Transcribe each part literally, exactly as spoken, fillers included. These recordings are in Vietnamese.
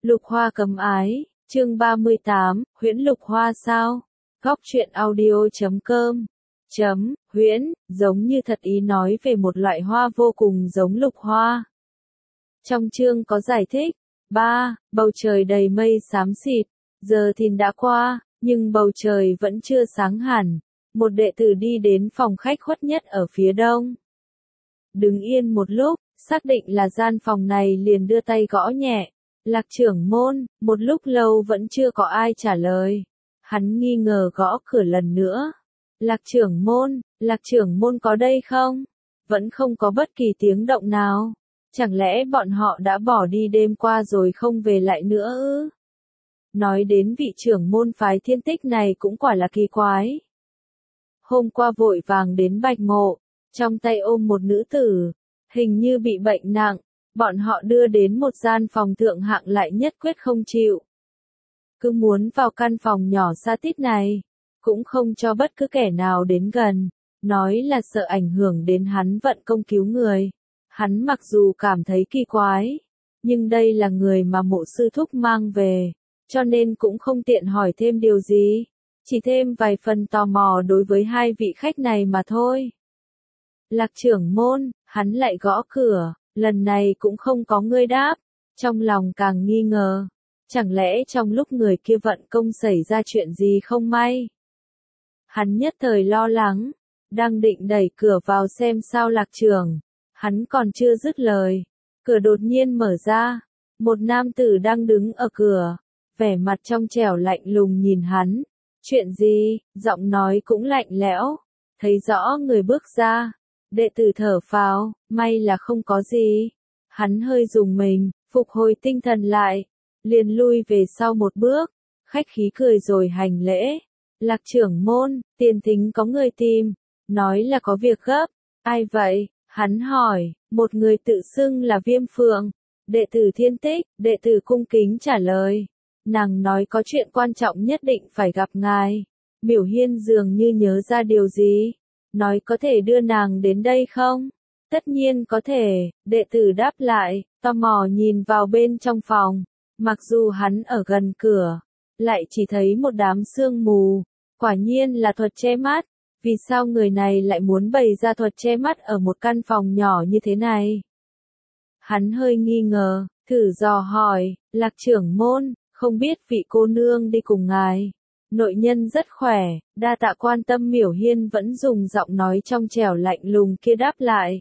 Lục Hoa cấm ái, chương ba mươi tám, huyễn lục hoa sao? Góc truyện audio chấm com chấm, huyễn, giống như thật ý nói về một loại hoa vô cùng giống lục hoa. Trong chương có giải thích, ba, bầu trời đầy mây xám xịt, giờ thìn đã qua, nhưng bầu trời vẫn chưa sáng hẳn. Một đệ tử đi đến phòng khách khuất nhất ở phía đông. Đứng yên một lúc, xác định là gian phòng này liền đưa tay gõ nhẹ. Lạc trưởng môn, một lúc lâu vẫn chưa có ai trả lời. Hắn nghi ngờ gõ cửa lần nữa. Lạc trưởng môn, lạc trưởng môn có đây không? Vẫn không có bất kỳ tiếng động nào. Chẳng lẽ bọn họ đã bỏ đi đêm qua rồi không về lại nữa ư? Nói đến vị trưởng môn phái Thiên Tích này cũng quả là kỳ quái. Hôm qua vội vàng đến Bạch Mộ, trong tay ôm một nữ tử, hình như bị bệnh nặng. Bọn họ đưa đến một gian phòng thượng hạng lại nhất quyết không chịu. Cứ muốn vào căn phòng nhỏ xa tít này, cũng không cho bất cứ kẻ nào đến gần, nói là sợ ảnh hưởng đến hắn vận công cứu người. Hắn mặc dù cảm thấy kỳ quái, nhưng đây là người mà Mộ sư thúc mang về, cho nên cũng không tiện hỏi thêm điều gì, chỉ thêm vài phần tò mò đối với hai vị khách này mà thôi. Lạc trưởng môn, hắn lại gõ cửa. Lần này cũng không có người đáp, trong lòng càng nghi ngờ, chẳng lẽ trong lúc người kia vận công xảy ra chuyện gì không may. Hắn nhất thời lo lắng, đang định đẩy cửa vào xem sao lạc trưởng, hắn còn chưa dứt lời, cửa đột nhiên mở ra, một nam tử đang đứng ở cửa, vẻ mặt trong trẻo lạnh lùng nhìn hắn, chuyện gì, giọng nói cũng lạnh lẽo, thấy rõ người bước ra. Đệ tử thở phào, may là không có gì. Hắn hơi rùng mình, phục hồi tinh thần lại, liền lui về sau một bước, khách khí cười rồi hành lễ. Lạc trưởng môn, tiền thính có người tìm, nói là có việc gấp. Ai vậy? Hắn hỏi, một người tự xưng là Viêm Phượng, đệ tử Thiên Tích, đệ tử cung kính trả lời. Nàng nói có chuyện quan trọng nhất định phải gặp ngài. Miểu Hiên dường như nhớ ra điều gì. Nói có thể đưa nàng đến đây không? Tất nhiên có thể, đệ tử đáp lại, tò mò nhìn vào bên trong phòng. Mặc dù hắn ở gần cửa, lại chỉ thấy một đám sương mù. Quả nhiên là thuật che mắt. Vì sao người này lại muốn bày ra thuật che mắt ở một căn phòng nhỏ như thế này? Hắn hơi nghi ngờ, thử dò hỏi, lạc trưởng môn, không biết vị cô nương đi cùng ngài. Nội nhân rất khỏe, đa tạ quan tâm. Miểu Hiên vẫn dùng giọng nói trong trẻo lạnh lùng kia đáp lại.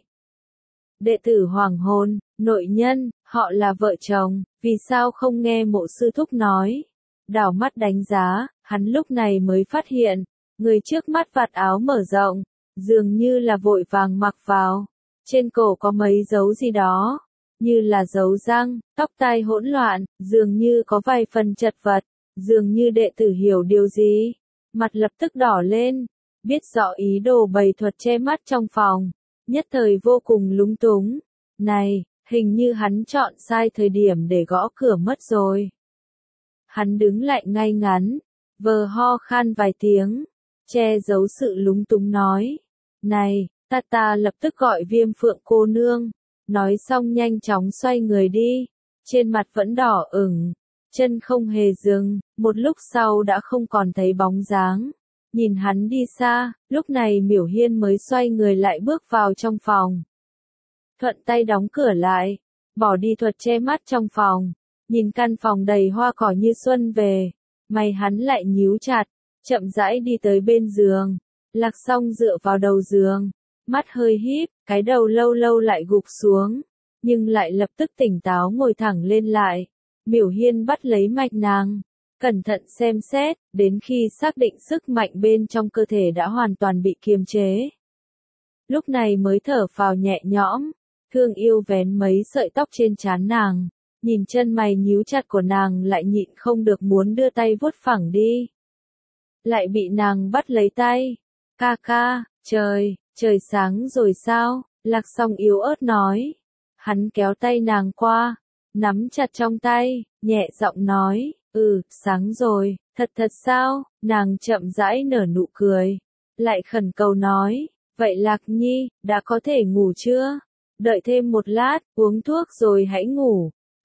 Đệ tử hoàng hôn, nội nhân, họ là vợ chồng, vì sao không nghe Mộ sư thúc nói. Đảo mắt đánh giá, hắn lúc này mới phát hiện, người trước mắt vạt áo mở rộng, dường như là vội vàng mặc vào. Trên cổ có mấy dấu gì đó, như là dấu răng, tóc tai hỗn loạn, dường như có vài phần chật vật. Dường như đệ tử hiểu điều gì, mặt lập tức đỏ lên, biết rõ ý đồ bày thuật che mắt trong phòng, nhất thời vô cùng lúng túng. Này, hình như hắn chọn sai thời điểm để gõ cửa mất rồi. Hắn đứng lại ngay ngắn, vờ ho khan vài tiếng, che giấu sự lúng túng nói. Này, ta ta lập tức gọi Viêm Phượng cô nương, nói xong nhanh chóng xoay người đi, trên mặt vẫn đỏ ửng. Chân không hề dừng, một lúc sau đã không còn thấy bóng dáng. Nhìn hắn đi xa, lúc này Miểu Hiên mới xoay người lại bước vào trong phòng. Thuận tay đóng cửa lại, bỏ đi thuật che mắt trong phòng. Nhìn căn phòng đầy hoa cỏ như xuân về, mày hắn lại nhíu chặt, chậm rãi đi tới bên giường. Lạc Song dựa vào đầu giường, mắt hơi híp, cái đầu lâu lâu lại gục xuống, nhưng lại lập tức tỉnh táo ngồi thẳng lên lại. Miểu Hiên bắt lấy mạch nàng, cẩn thận xem xét, đến khi xác định sức mạnh bên trong cơ thể đã hoàn toàn bị kiềm chế. Lúc này mới thở phào nhẹ nhõm, thương yêu vén mấy sợi tóc trên trán nàng, nhìn chân mày nhíu chặt của nàng lại nhịn không được muốn đưa tay vuốt phẳng đi. Lại bị nàng bắt lấy tay, ca ca, trời, trời sáng rồi sao, Lạc Song yếu ớt nói. Hắn kéo tay nàng qua. Nắm chặt trong tay, nhẹ giọng nói, ừ, sáng rồi, thật thật sao, nàng chậm rãi nở nụ cười, lại khẩn cầu nói, vậy Lạc Nhi, đã có thể ngủ chưa? Đợi thêm một lát, uống thuốc rồi hãy ngủ.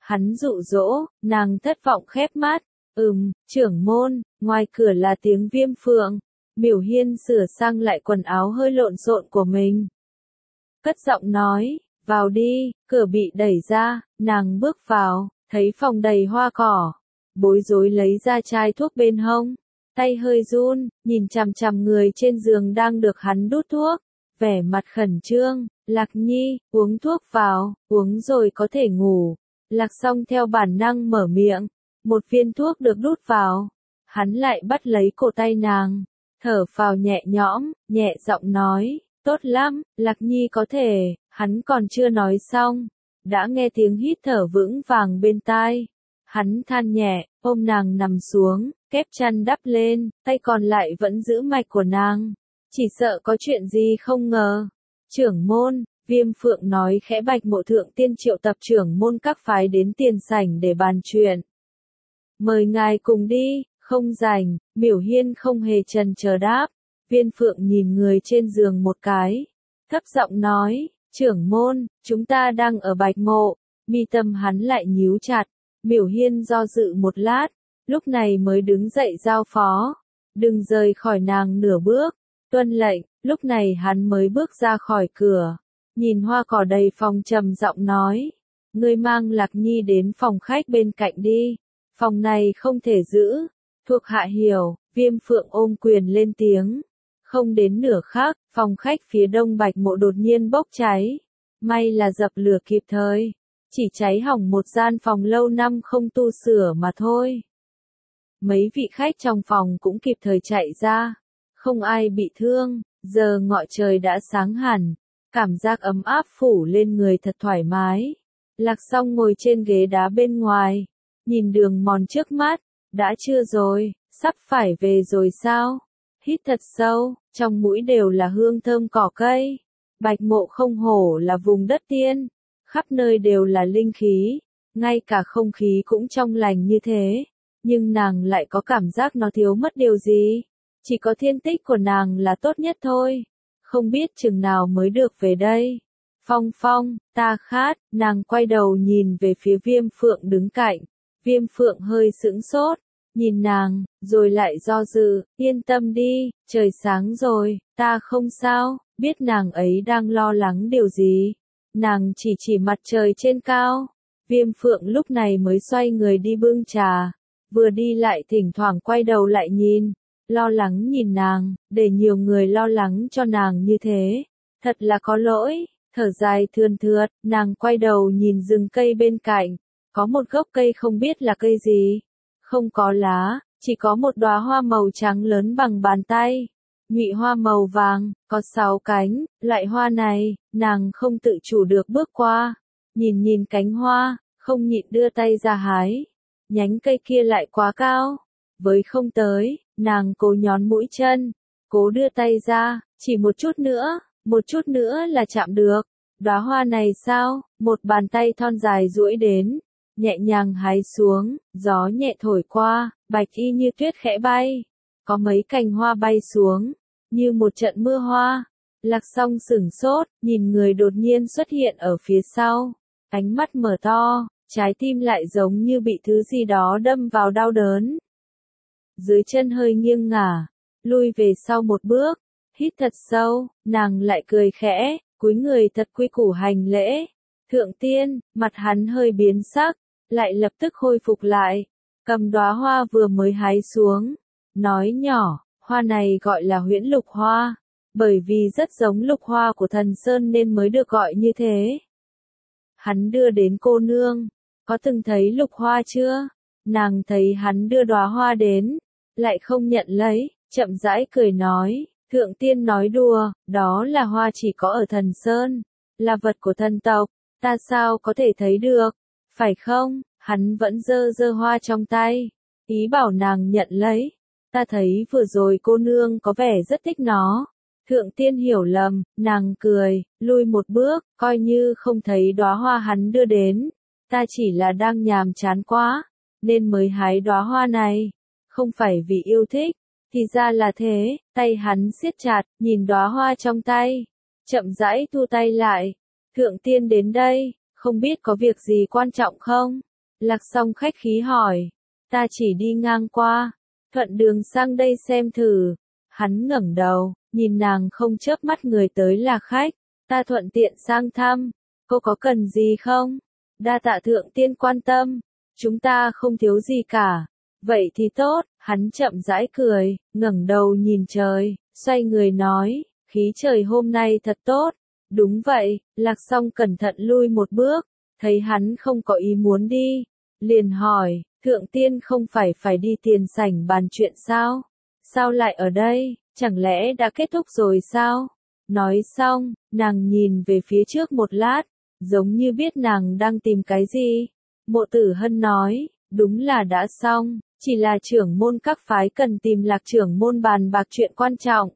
Hắn dụ dỗ, nàng thất vọng khép mắt. Ừm, trưởng môn, ngoài cửa là tiếng Viêm Phượng. Miểu Hiên sửa sang lại quần áo hơi lộn xộn của mình. Cất giọng nói, vào đi, cửa bị đẩy ra, nàng bước vào, thấy phòng đầy hoa cỏ. Bối rối lấy ra chai thuốc bên hông, tay hơi run, nhìn chằm chằm người trên giường đang được hắn đút thuốc, vẻ mặt khẩn trương. Lạc Nhi, uống thuốc vào, uống rồi có thể ngủ. Lạc Song theo bản năng mở miệng, một viên thuốc được đút vào, hắn lại bắt lấy cổ tay nàng, thở phào nhẹ nhõm, nhẹ giọng nói, tốt lắm, Lạc Nhi có thể. Hắn còn chưa nói xong, đã nghe tiếng hít thở vững vàng bên tai. Hắn than nhẹ, ôm nàng nằm xuống, kép chăn đắp lên, tay còn lại vẫn giữ mạch của nàng. Chỉ sợ có chuyện gì không ngờ. Trưởng môn, Viêm Phượng nói khẽ, Bạch Mộ Thượng Tiên triệu tập trưởng môn các phái đến tiền sảnh để bàn chuyện. Mời ngài cùng đi, không rảnh. Miểu Hiên không hề chần chờ đáp. Viêm Phượng nhìn người trên giường một cái, thấp giọng nói, trưởng môn, chúng ta đang ở Bạch Mộ. Mi tâm hắn lại nhíu chặt. Miểu Hiên do dự một lát, lúc này mới đứng dậy giao phó, đừng rời khỏi nàng nửa bước. Tuân lệnh. Lúc này hắn mới bước ra khỏi cửa, nhìn hoa cỏ đầy phòng trầm giọng nói, ngươi mang Lạc Nhi đến phòng khách bên cạnh đi, phòng này không thể giữ. Thuộc hạ hiểu. Viêm Phượng ôm quyền lên tiếng. Không đến nửa khắc, phòng khách phía đông Bạch Mộ đột nhiên bốc cháy. May là dập lửa kịp thời, chỉ cháy hỏng một gian phòng lâu năm không tu sửa mà thôi. Mấy vị khách trong phòng cũng kịp thời chạy ra, không ai bị thương. Giờ ngọ trời đã sáng hẳn, cảm giác ấm áp phủ lên người thật thoải mái. Lạc Song ngồi trên ghế đá bên ngoài, nhìn đường mòn trước mắt, đã trưa rồi, sắp phải về rồi sao? Hít thật sâu, trong mũi đều là hương thơm cỏ cây. Bạch Mộ không hổ là vùng đất tiên, khắp nơi đều là linh khí, ngay cả không khí cũng trong lành như thế, nhưng nàng lại có cảm giác nó thiếu mất điều gì. Chỉ có thiên tích của nàng là tốt nhất thôi. Không biết chừng nào mới được về đây. Phong Phong, ta khát. Nàng quay đầu nhìn về phía Viêm Phượng đứng cạnh. Viêm Phượng hơi sững sốt, nhìn nàng, rồi lại do dự, yên tâm đi, trời sáng rồi, ta không sao. Biết nàng ấy đang lo lắng điều gì, nàng chỉ chỉ mặt trời trên cao. Viêm Phượng lúc này mới xoay người đi bưng trà, vừa đi lại thỉnh thoảng quay đầu lại nhìn, lo lắng nhìn nàng, để nhiều người lo lắng cho nàng như thế, thật là có lỗi. Thở dài thườn thượt, nàng quay đầu nhìn rừng cây bên cạnh, có một gốc cây không biết là cây gì, không có lá, chỉ có một đóa hoa màu trắng lớn bằng bàn tay, nhụy hoa màu vàng, có sáu cánh. Loại hoa này, nàng không tự chủ được bước qua, nhìn nhìn cánh hoa, không nhịn đưa tay ra hái. Nhánh cây kia lại quá cao, với không tới, nàng cố nhón mũi chân, cố đưa tay ra, chỉ một chút nữa, một chút nữa là chạm được. Đóa hoa này sao? Một bàn tay thon dài duỗi đến, nhẹ nhàng hái xuống, gió nhẹ thổi qua, bạch y như tuyết khẽ bay, có mấy cành hoa bay xuống, như một trận mưa hoa. Lạc Song sửng sốt, nhìn người đột nhiên xuất hiện ở phía sau, ánh mắt mở to, trái tim lại giống như bị thứ gì đó đâm vào đau đớn. Dưới chân hơi nghiêng ngả, lui về sau một bước, hít thật sâu, nàng lại cười khẽ, cúi người thật quy củ hành lễ. Thượng tiên, mặt hắn hơi biến sắc, lại lập tức khôi phục lại, cầm đóa hoa vừa mới hái xuống, nói nhỏ, hoa này gọi là huyễn lục hoa, bởi vì rất giống lục hoa của thần sơn nên mới được gọi như thế. Hắn đưa đến cô nương, có từng thấy lục hoa chưa? Nàng thấy hắn đưa đóa hoa đến, lại không nhận lấy, chậm rãi cười nói, thượng tiên nói đùa, đó là hoa chỉ có ở thần sơn, là vật của thần tộc, ta sao có thể thấy được, phải không? Hắn vẫn giơ giơ hoa trong tay, ý bảo nàng nhận lấy. Ta thấy vừa rồi cô nương có vẻ rất thích nó. Thượng tiên hiểu lầm, nàng cười, lui một bước, coi như không thấy đóa hoa hắn đưa đến. Ta chỉ là đang nhàm chán quá, nên mới hái đóa hoa này, không phải vì yêu thích. Thì ra là thế, tay hắn siết chặt, nhìn đóa hoa trong tay, chậm rãi thu tay lại. Thượng tiên đến đây, không biết có việc gì quan trọng không? Lạc Song khách khí hỏi. Ta chỉ đi ngang qua, thuận đường sang đây xem thử. Hắn ngẩng đầu, nhìn nàng không chớp mắt người tới là khách. Ta thuận tiện sang thăm, cô có cần gì không? Đa tạ thượng tiên quan tâm, chúng ta không thiếu gì cả. Vậy thì tốt, hắn chậm rãi cười, ngẩng đầu nhìn trời, xoay người nói, khí trời hôm nay thật tốt. Đúng vậy, Lạc Song cẩn thận lui một bước, thấy hắn không có ý muốn đi, liền hỏi, thượng tiên không phải phải đi tiền sảnh bàn chuyện sao? Sao lại ở đây, chẳng lẽ đã kết thúc rồi sao? Nói xong, nàng nhìn về phía trước một lát, giống như biết nàng đang tìm cái gì. Mộ Tử Hân nói, đúng là đã xong, chỉ là trưởng môn các phái cần tìm Lạc trưởng môn bàn bạc chuyện quan trọng.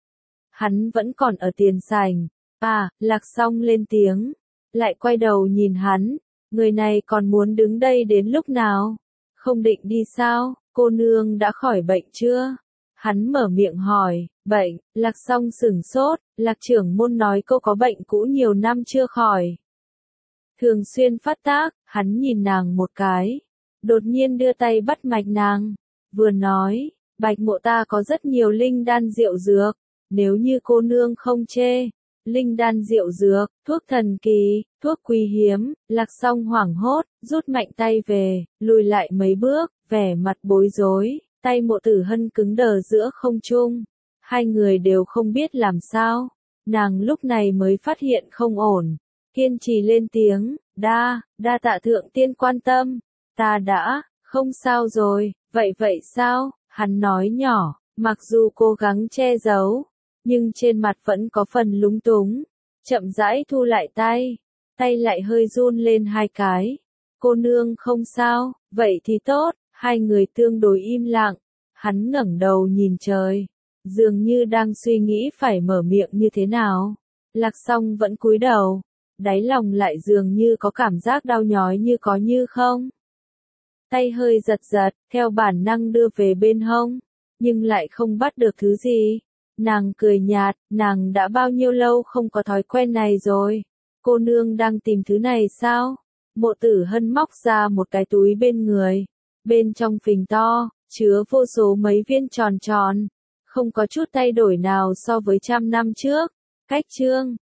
Hắn vẫn còn ở tiền sảnh. À, Lạc Song lên tiếng, lại quay đầu nhìn hắn, người này còn muốn đứng đây đến lúc nào? Không định đi sao? Cô nương đã khỏi bệnh chưa? Hắn mở miệng hỏi, bệnh. Lạc Song sửng sốt, Lạc trưởng môn nói cô có bệnh cũ nhiều năm chưa khỏi. Thường xuyên phát tác, hắn nhìn nàng một cái, đột nhiên đưa tay bắt mạch nàng, vừa nói, Bạch mộ ta có rất nhiều linh đan rượu dược, nếu như cô nương không chê. Linh đan rượu dược, thuốc thần kỳ, thuốc quý hiếm. Lạc Song hoảng hốt, rút mạnh tay về, lùi lại mấy bước, vẻ mặt bối rối, tay Mộ Tử Hân cứng đờ giữa không trung. Hai người đều không biết làm sao. Nàng lúc này mới phát hiện không ổn, kiên trì lên tiếng, đa, đa tạ thượng tiên quan tâm, ta đã, không sao rồi. Vậy vậy sao? Hắn nói nhỏ, mặc dù cố gắng che giấu, nhưng trên mặt vẫn có phần lúng túng, chậm rãi thu lại tay, tay lại hơi run lên hai cái. Cô nương không sao, vậy thì tốt. Hai người tương đối im lặng, hắn ngẩng đầu nhìn trời, dường như đang suy nghĩ phải mở miệng như thế nào. Lạc Song vẫn cúi đầu, đáy lòng lại dường như có cảm giác đau nhói như có như không. Tay hơi giật giật, theo bản năng đưa về bên hông, nhưng lại không bắt được thứ gì. Nàng cười nhạt, nàng đã bao nhiêu lâu không có thói quen này rồi. Cô nương đang tìm thứ này sao? Mộ Tử Hân móc ra một cái túi bên người, bên trong phình to, chứa vô số mấy viên tròn tròn, không có chút thay đổi nào so với trăm năm trước. Cách chương